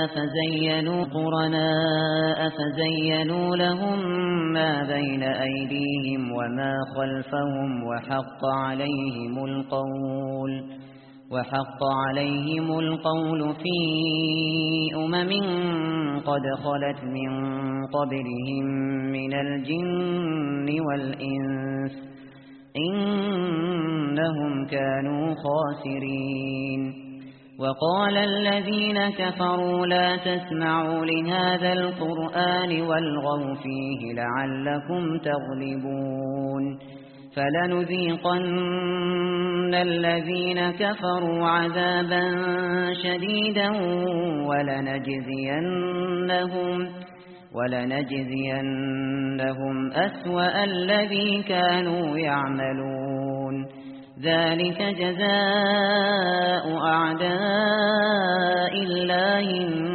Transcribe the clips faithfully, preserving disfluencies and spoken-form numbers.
فزينوا قرناء فزينوا لهم ما بين أيديهم وما خلفهم وحق عليهم القول وحق عليهم القول في أمم قد خلت من قبلهم من الجن والإنس إنهم كانوا خاسرين. وقال الذين كفروا لا تسمعوا لهذا القرآن والغوا فيه لعلكم تغلبون فلنذيقن الذين كفروا عذابا شديدا ولنجزينهم ولنجزينهم أسوأ الذي كانوا يعملون ذلك جزاء أعداء الله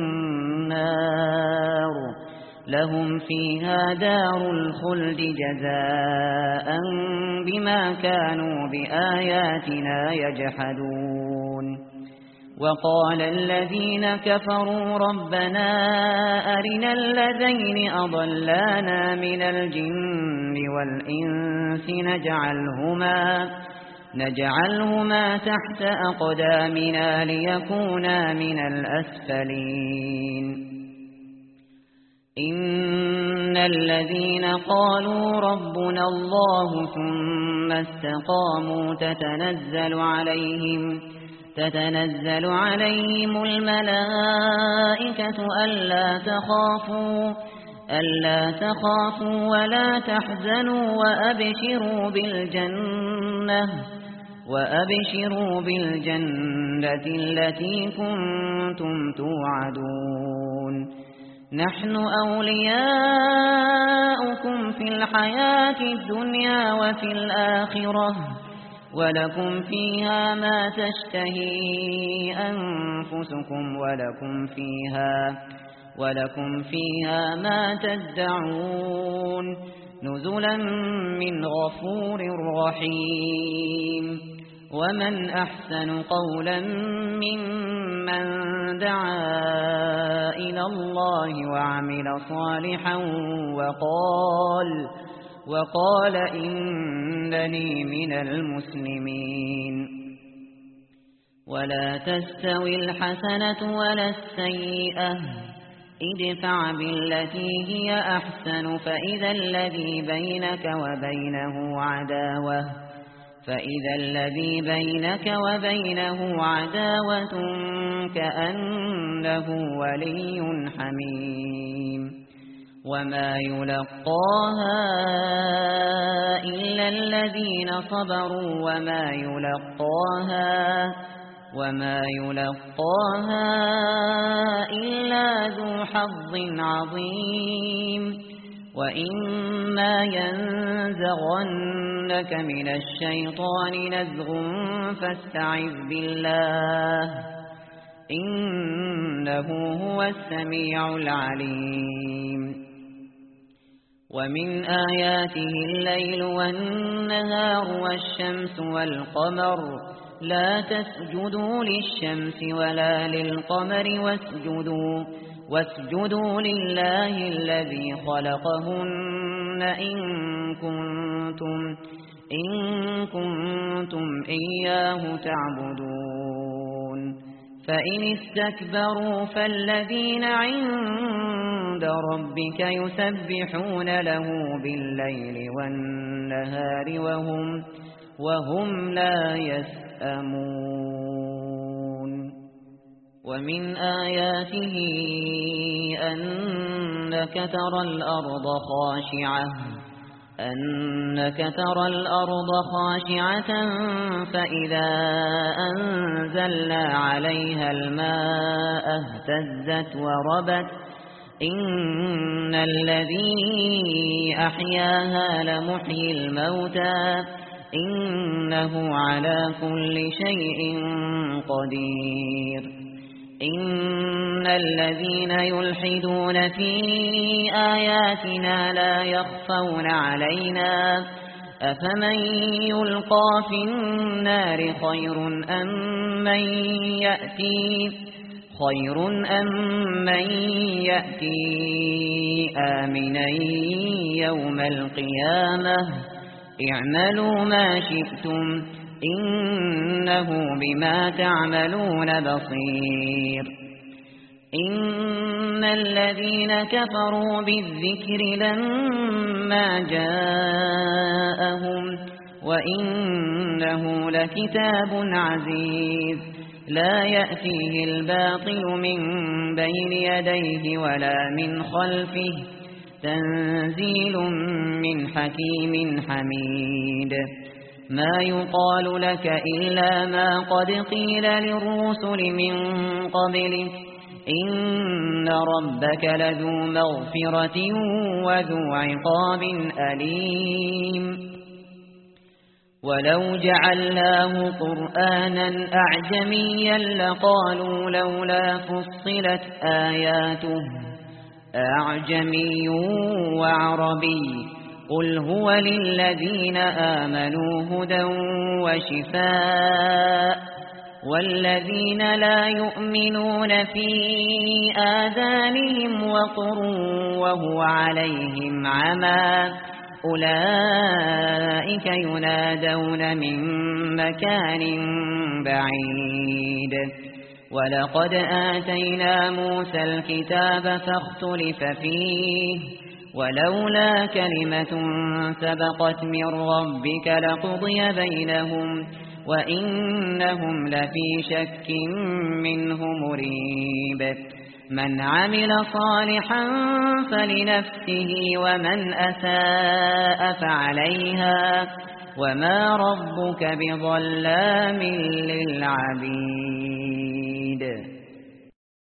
النار لهم فيها دار الخلد جزاء بما كانوا بآياتنا يجحدون. وقال الذين كفروا ربنا أرنا الذين أضلانا من الجن والإنس نجعلهما نجعلهما تحت أقدامنا ليكونا من الأسفلين. إن الذين قالوا ربنا الله ثم استقاموا تتنزل عليهم تتنزل عليهم الملائكة ألا تخافوا ألا تخافوا ولا تحزنوا وأبشروا بالجنة وأبشروا بالجنة التي كنتم توعدون نحن أولياؤكم في الحياة الدنيا وفي الآخرة ولكم فيها ما تشتهي أنفسكم ولكم فيها ولكم فيها ما تدعون نزلا من غفور رحيم. ومن أحسن قولا ممن دعا إلى الله وعمل صالحا وقال وقال إنني من المسلمين. ولا تستوي الحسنة ولا السيئة ادفع بالتي هي أحسن فإذا الذي بينك وبينه عداوة فإذا الذي بينك وبينه عداوة كأنه ولي حميم. وما يلقاها إلا الذين صبروا وما يلقاها وما يلقاها إلا ذو حظ عظيم. وإما ينزغنك من الشيطان نزغ فاستعذ بالله إنه هو السميع العليم. ومن آياته الليل والنهار والشمس والقمر لا تسجدوا للشمس ولا للقمر واسجدوا واسجدوا لله الذي خلقهن إن كنتم إن كنتم إياه تعبدون. فإن استكبروا فالذين عند ربك يسبحون له بالليل والنهار وهم وهم لا يسأمون. ومن آياته أنك ترى الأرض خاشعة أنك ترى الأرض خاشعة فإذا أنزلنا عليها الماء اهتزت وربت إن الذي أحياها لمحيي الموتى إنه على كل شيء قدير. إن الذين يلحدون في آياتنا لا يخفون علينا أفمن يلقى في النار خير أم من يأتي خير أم من يأتي آمنا يوم القيامة اعملوا ما شئتم إنه بما تعملون بصير إن الذين كفروا بالذكر لما جاءهم وإنه لكتاب عزيز لا يأتيه الباطل من بين يديه ولا من خلفه تنزيل من حكيم حميد ما يقال لك إلا ما قد قيل للرسل من قبلك إن ربك لذو مغفرة وذو عقاب أليم ولو جعلناه قرآنا أعجميا لقالوا لولا فصلت آياته أعجمي وعربي قل هو للذين آمنوا هدى وشفاء والذين لا يؤمنون في آذانهم وقر وهو عليهم عمى أولئك ينادون من مكان بعيد ولقد آتينا موسى الكتاب فاختلف فيه ولولا كلمة سبقت من ربك لقضي بينهم وإنهم لفي شك منه مريب من عمل صالحا فلنفسه ومن أساء فعليها وما ربك بظلام للعبيد